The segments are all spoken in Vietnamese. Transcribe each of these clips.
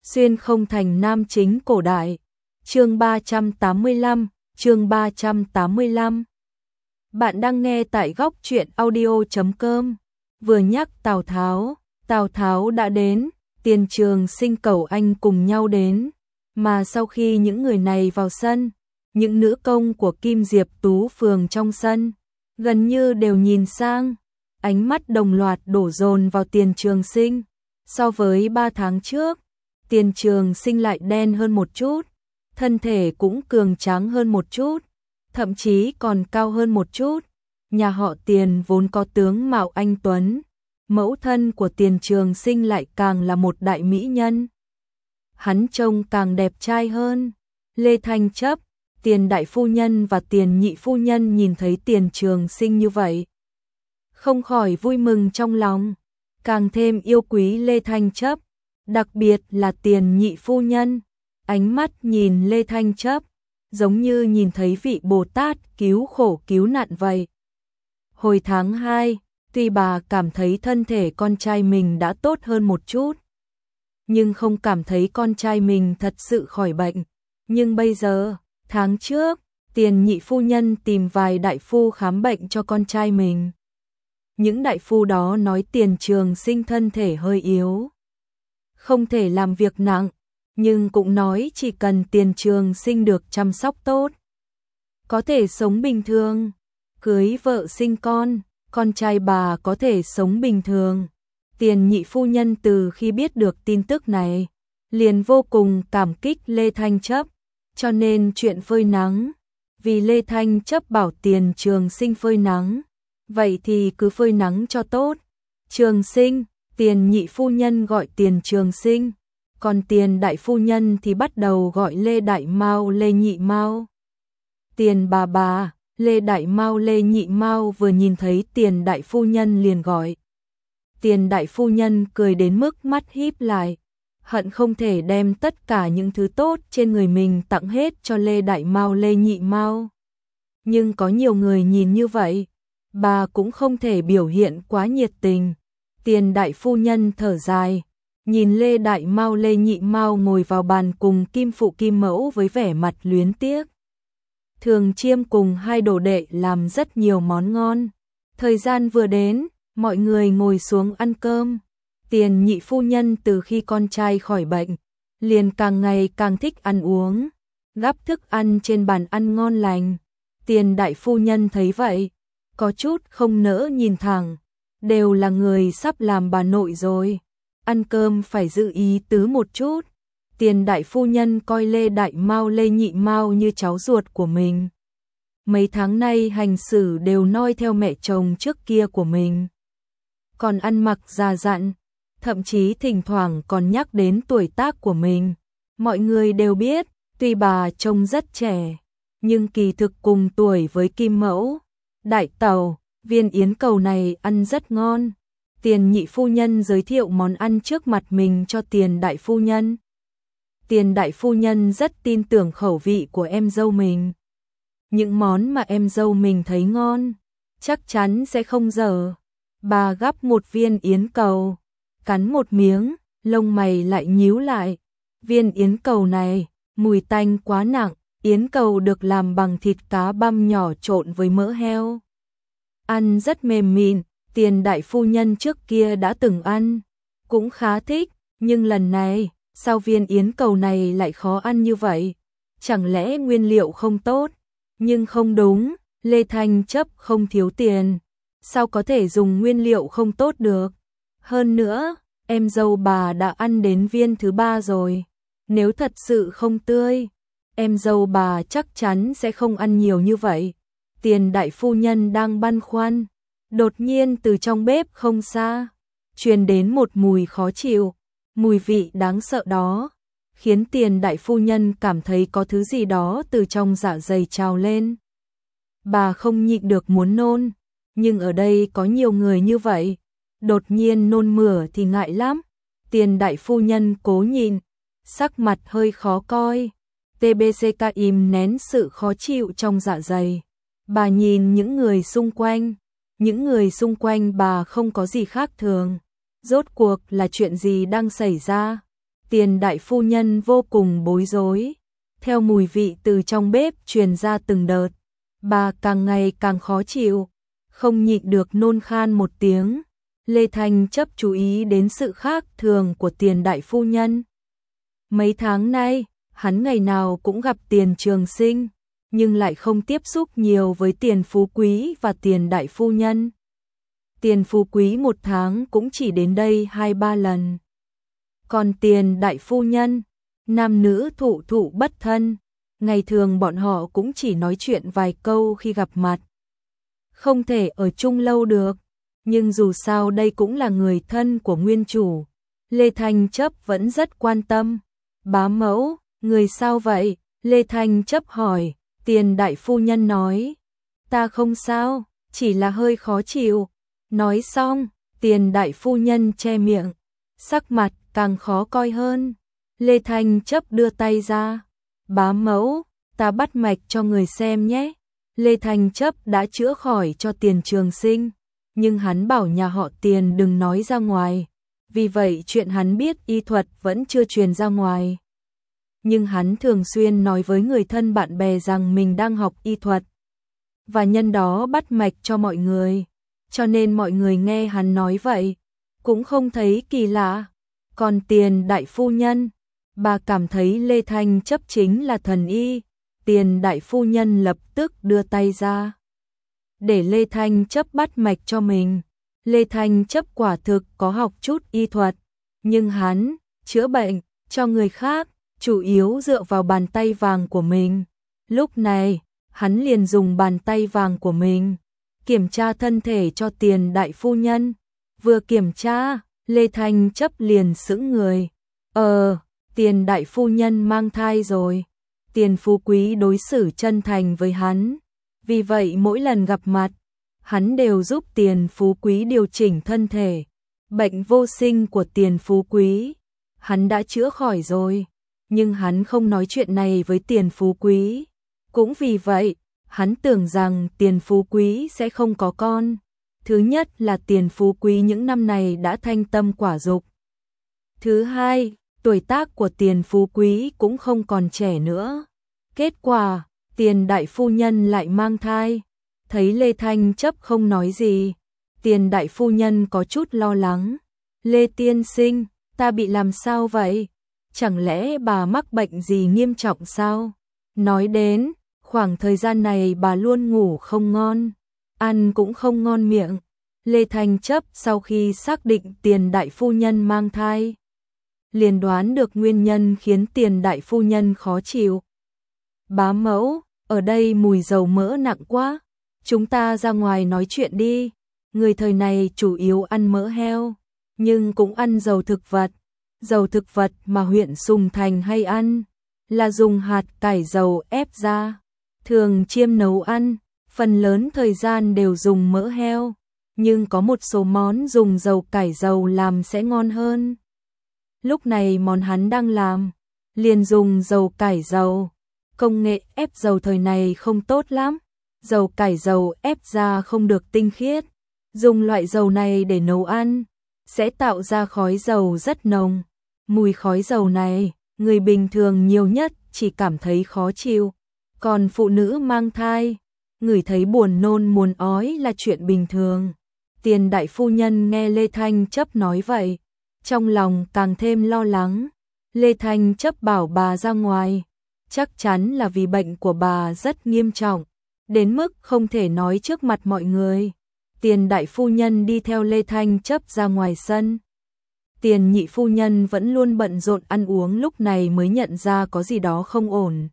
Xuyên không thành nam chính cổ đại. Chương 385, chương 385. Bạn đang nghe tại góc truyện audio.com. Vừa nhắc Tào Tháo đã đến, Tiền Trường Sinh cầu anh cùng nhau đến, mà sau khi những người này vào sân, những nữ công của Kim Diệp Tú phường trong sân gần như đều nhìn sang, ánh mắt đồng loạt đổ dồn vào Tiền Trường Sinh. So với 3 tháng trước, Tiền Trường Sinh lại đen hơn một chút, thân thể cũng cường tráng hơn một chút, thậm chí còn cao hơn một chút. Nhà họ Tiền vốn có tướng mạo anh tuấn, mẫu thân của Tiền Trường Sinh lại càng là một đại mỹ nhân. Hắn trông càng đẹp trai hơn. Lê Thanh Chấp, Tiền đại phu nhân và Tiền nhị phu nhân nhìn thấy Tiền Trường Sinh như vậy, không khỏi vui mừng trong lòng, càng thêm yêu quý Lê Thanh Chấp, đặc biệt là Tiền nhị phu nhân. Ánh mắt nhìn Lê Thanh Chấp, giống như nhìn thấy vị Bồ Tát cứu khổ cứu nạn vậy. Hồi tháng 2, tuy bà cảm thấy thân thể con trai mình đã tốt hơn một chút, nhưng không cảm thấy con trai mình thật sự khỏi bệnh. Nhưng bây giờ, tháng trước, Tiền nhị phu nhân tìm vài đại phu khám bệnh cho con trai mình. Những đại phu đó nói Tiền Trường Sinh thân thể hơi yếu, không thể làm việc nặng, nhưng cũng nói chỉ cần Tiền Trường Sinh được chăm sóc tốt, có thể sống bình thường, cưới vợ sinh con trai bà có thể sống bình thường. Tiền nhị phu nhân từ khi biết được tin tức này, liền vô cùng cảm kích Lê Thanh Chấp, cho nên chuyện phơi nắng, vì Lê Thanh Chấp bảo Tiền Trường Sinh phơi nắng, vậy thì cứ phơi nắng cho tốt. Trường Sinh, Tiền nhị phu nhân gọi Tiền Trường Sinh, còn Tiền đại phu nhân thì bắt đầu gọi Lê Đại Mao, Lê Nhị Mao. Tiền bà, Lê Đại Mao, Lê Nhị Mao vừa nhìn thấy Tiền đại phu nhân liền gọi. Tiền đại phu nhân cười đến mức mắt híp lại, hận không thể đem tất cả những thứ tốt trên người mình tặng hết cho Lê Đại Mao, Lê Nhị Mao. Nhưng có nhiều người nhìn như vậy, bà cũng không thể biểu hiện quá nhiệt tình. Tiền đại phu nhân thở dài, nhìn Lê Đại Mao, Lê Nhị Mao ngồi vào bàn cùng Kim Phụ Kim Mẫu với vẻ mặt luyến tiếc. Thường Chiêm cùng hai đồ đệ làm rất nhiều món ngon. Thời gian vừa đến, mọi người ngồi xuống ăn cơm. Tiền nhị phu nhân từ khi con trai khỏi bệnh, liền càng ngày càng thích ăn uống, gắp thức ăn trên bàn ăn ngon lành. Tiền đại phu nhân thấy vậy, có chút không nỡ nhìn thẳng, đều là người sắp làm bà nội rồi, ăn cơm phải giữ ý tứ một chút. Tiền đại phu nhân coi Lê Đại Mao, Lê Nhị Mao như cháu ruột của mình. Mấy tháng nay hành xử đều noi theo mẹ chồng trước kia của mình, còn ăn mặc già dặn, thậm chí thỉnh thoảng còn nhắc đến tuổi tác của mình. Mọi người đều biết, tuy bà trông rất trẻ, nhưng kỳ thực cùng tuổi với Kim Mẫu, Đại Tàu, viên yến cầu này ăn rất ngon. Tiền nhị phu nhân giới thiệu món ăn trước mặt mình cho Tiền đại phu nhân. Tiền đại phu nhân rất tin tưởng khẩu vị của em dâu mình. Những món mà em dâu mình thấy ngon, chắc chắn sẽ không dở. Bà gắp một viên yến cầu, cắn một miếng, lông mày lại nhíu lại. Viên yến cầu này, mùi tanh quá nặng, yến cầu được làm bằng thịt cá băm nhỏ trộn với mỡ heo. Ăn rất mềm mịn, Tiền đại phu nhân trước kia đã từng ăn, cũng khá thích, nhưng lần này, sao viên yến cầu này lại khó ăn như vậy? Chẳng lẽ nguyên liệu không tốt? Nhưng không đúng, Lê Thanh Chấp không thiếu tiền, sao có thể dùng nguyên liệu không tốt được? Hơn nữa, em dâu bà đã ăn đến viên thứ 3 rồi, nếu thật sự không tươi, em dâu bà chắc chắn sẽ không ăn nhiều như vậy. Tiền đại phu nhân đang băn khoăn, đột nhiên từ trong bếp không xa, truyền đến một mùi khó chịu, mùi vị đáng sợ đó, khiến Tiền đại phu nhân cảm thấy có thứ gì đó từ trong dạ dày trào lên. Bà không nhịn được muốn nôn, nhưng ở đây có nhiều người như vậy, đột nhiên nôn mửa thì ngại lắm. Tiền đại phu nhân cố nhịn, sắc mặt hơi khó coi. TBCK im nén sự khó chịu trong dạ dày. Bà nhìn những người xung quanh bà không có gì khác thường. Rốt cuộc là chuyện gì đang xảy ra? Tiền đại phu nhân vô cùng bối rối. Theo mùi vị từ trong bếp truyền ra từng đợt, bà càng ngày càng khó chịu, không nhịn được nôn khan một tiếng. Lê Thanh Chấp chú ý đến sự khác thường của Tiền đại phu nhân. Mấy tháng nay, hắn ngày nào cũng gặp Tiền Trường Sinh, nhưng lại không tiếp xúc nhiều với Tiền Phú Quý và Tiền đại phu nhân. Tiền Phú Quý một tháng cũng chỉ đến đây 2-3 lần. Còn Tiền đại phu nhân, nam nữ thụ thụ bất thân, ngày thường bọn họ cũng chỉ nói chuyện vài câu khi gặp mặt. Không thể ở chung lâu được, nhưng dù sao đây cũng là người thân của nguyên chủ. Lê Thanh Chấp vẫn rất quan tâm. Bá mẫu, người sao vậy? Lê Thanh Chấp hỏi. Tiền đại phu nhân nói, ta không sao, chỉ là hơi khó chịu. Nói xong, Tiền đại phu nhân che miệng, sắc mặt càng khó coi hơn. Lê Thanh Chấp đưa tay ra, bá mẫu, ta bắt mạch cho người xem nhé. Lê Thanh Chấp đã chữa khỏi cho Tiền Trường Sinh, nhưng hắn bảo nhà họ Tiền đừng nói ra ngoài, vì vậy chuyện hắn biết y thuật vẫn chưa truyền ra ngoài. Nhưng hắn thường xuyên nói với người thân bạn bè rằng mình đang học y thuật, và nhân đó bắt mạch cho mọi người, cho nên mọi người nghe hắn nói vậy, cũng không thấy kỳ lạ. Còn Tiền đại phu nhân, bà cảm thấy Lê Thanh Chấp chính là thần y. Tiền đại phu nhân lập tức đưa tay ra, để Lê Thanh Chấp bắt mạch cho mình. Lê Thanh Chấp quả thực có học chút y thuật, nhưng hắn chữa bệnh cho người khác chủ yếu dựa vào bàn tay vàng của mình. Lúc này, hắn liền dùng bàn tay vàng của mình kiểm tra thân thể cho Tiền đại phu nhân. Vừa kiểm tra, Lê Thanh Chấp liền sững người. Tiền đại phu nhân mang thai rồi. Tiền Phú Quý đối xử chân thành với hắn, vì vậy mỗi lần gặp mặt, hắn đều giúp Tiền Phú Quý điều chỉnh thân thể. Bệnh vô sinh của Tiền Phú Quý, hắn đã chữa khỏi rồi, nhưng hắn không nói chuyện này với Tiền Phú Quý. Cũng vì vậy, hắn tưởng rằng Tiền Phú Quý sẽ không có con. Thứ nhất là Tiền Phú Quý những năm này đã thanh tâm quả dục. Thứ hai, tuổi tác của Tiền Phú Quý cũng không còn trẻ nữa. Kết quả, Tiền đại phu nhân lại mang thai. Thấy Lê Thanh Chấp không nói gì, Tiền đại phu nhân có chút lo lắng. Lê tiên sinh, ta bị làm sao vậy? Chẳng lẽ bà mắc bệnh gì nghiêm trọng sao? Nói đến, khoảng thời gian này bà luôn ngủ không ngon, ăn cũng không ngon miệng. Lê Thanh Chấp sau khi xác định Tiền đại phu nhân mang thai, liền đoán được nguyên nhân khiến Tiền đại phu nhân khó chịu. Bá mẫu, ở đây mùi dầu mỡ nặng quá, chúng ta ra ngoài nói chuyện đi. Người thời này chủ yếu ăn mỡ heo, nhưng cũng ăn dầu thực vật. Dầu thực vật mà huyện Sùng Thành hay ăn là dùng hạt cải dầu ép ra, thường chiêm nấu ăn, phần lớn thời gian đều dùng mỡ heo, nhưng có một số món dùng dầu cải dầu làm sẽ ngon hơn. Lúc này món hắn đang làm, liền dùng dầu cải dầu. Công nghệ ép dầu thời này không tốt lắm, dầu cải dầu ép ra không được tinh khiết. Dùng loại dầu này để nấu ăn, sẽ tạo ra khói dầu rất nồng. Mùi khói dầu này, người bình thường nhiều nhất chỉ cảm thấy khó chịu. Còn phụ nữ mang thai, ngửi thấy buồn nôn muốn ói là chuyện bình thường. Tiền đại phu nhân nghe Lê Thanh Chấp nói vậy, trong lòng càng thêm lo lắng. Lê Thanh Chấp bảo bà ra ngoài, chắc chắn là vì bệnh của bà rất nghiêm trọng, đến mức không thể nói trước mặt mọi người. Tiền đại phu nhân đi theo Lê Thanh Chấp ra ngoài sân. Tiền nhị phu nhân vẫn luôn bận rộn ăn uống, lúc này mới nhận ra có gì đó không ổn.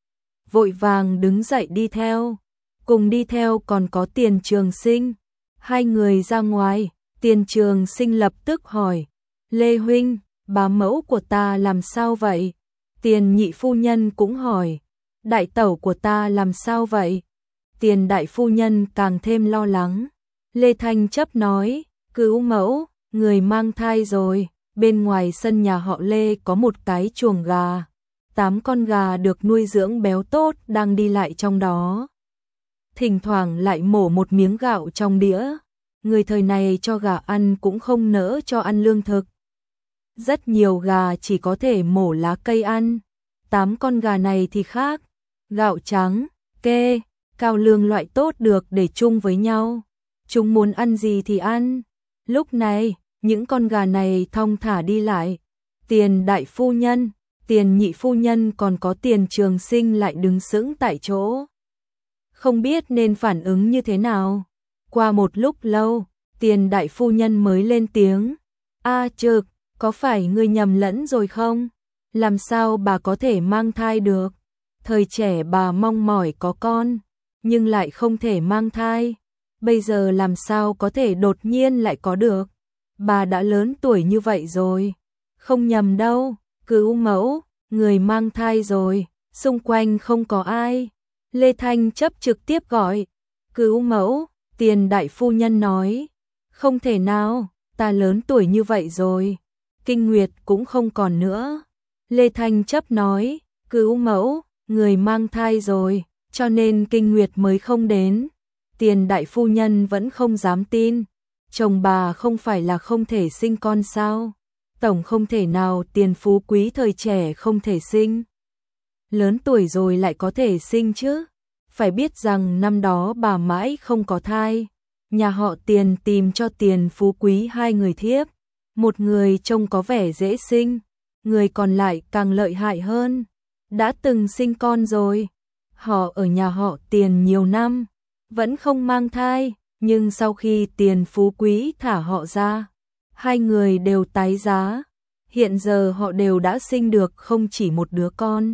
Vội vàng đứng dậy đi theo, cùng đi theo còn có Tiền Trường Sinh. Hai người ra ngoài, Tiền Trường Sinh lập tức hỏi, Lê huynh, bá mẫu của ta làm sao vậy? Tiền nhị phu nhân cũng hỏi, đại tẩu của ta làm sao vậy? Tiền đại phu nhân càng thêm lo lắng. Lê Thanh Chấp nói, cứu mẫu, người mang thai rồi. Bên ngoài sân nhà họ Lê có một cái chuồng gà, 8 con gà được nuôi dưỡng béo tốt đang đi lại trong đó. Thỉnh thoảng lại mổ một miếng gạo trong đĩa. Người thời này cho gà ăn cũng không nỡ cho ăn lương thực. rất nhiều gà chỉ có thể mổ lá cây ăn. 8 con gà này thì khác, gạo trắng, kê, cao lương loại tốt được để chung với nhau. Chúng muốn ăn gì thì ăn. Lúc này, những con gà này thong thả đi lại. Tiền đại phu nhân, Tiền nhị phu nhân còn có Tiền Trường Sinh lại đứng sững tại chỗ. Không biết nên phản ứng như thế nào. Qua một lúc lâu, Tiền đại phu nhân mới lên tiếng. A Trực, có phải ngươi nhầm lẫn rồi không? Làm sao bà có thể mang thai được? Thời trẻ bà mong mỏi có con, nhưng lại không thể mang thai. Bây giờ làm sao có thể đột nhiên lại có được? Bà đã lớn tuổi như vậy rồi. Không nhầm đâu, cứu mẫu, người mang thai rồi, xung quanh không có ai. Lê Thanh Chấp trực tiếp gọi. Cứu mẫu, Tiền đại phu nhân nói. Không thể nào, ta lớn tuổi như vậy rồi. Kinh nguyệt cũng không còn nữa. Lê Thanh Chấp nói. Cứu mẫu, người mang thai rồi, cho nên kinh nguyệt mới không đến. Tiền đại phu nhân vẫn không dám tin. Chồng bà không phải là không thể sinh con sao? Tổng không thể nào Tiền phú quý thời trẻ không thể sinh. Lớn tuổi rồi lại có thể sinh chứ. Phải biết rằng năm đó bà mãi không có thai. Nhà họ Tiền tìm cho Tiền phú quý 2 người thiếp. Một người trông có vẻ dễ sinh, người còn lại càng lợi hại hơn. Đã từng sinh con rồi. Họ ở nhà họ Tiền nhiều năm, vẫn không mang thai. Nhưng sau khi Tiền phú quý thả họ ra, 2 người đều tái giá. Hiện giờ họ đều đã sinh được không chỉ một đứa con.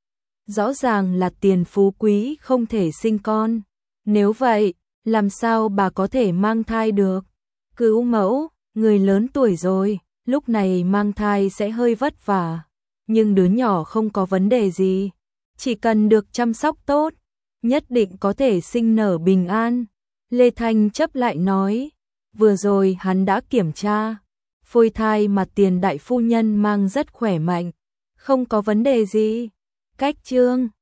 Rõ ràng là Tiền phú quý không thể sinh con. Nếu vậy, làm sao bà có thể mang thai được? Cứu mẫu, người lớn tuổi rồi, lúc này mang thai sẽ hơi vất vả. Nhưng đứa nhỏ không có vấn đề gì. Chỉ cần được chăm sóc tốt, nhất định có thể sinh nở bình an. Lê Thanh Chấp lại nói. Vừa rồi hắn đã kiểm tra. Phôi thai mà Tiền đại phu nhân mang rất khỏe mạnh. Không có vấn đề gì. Cách chương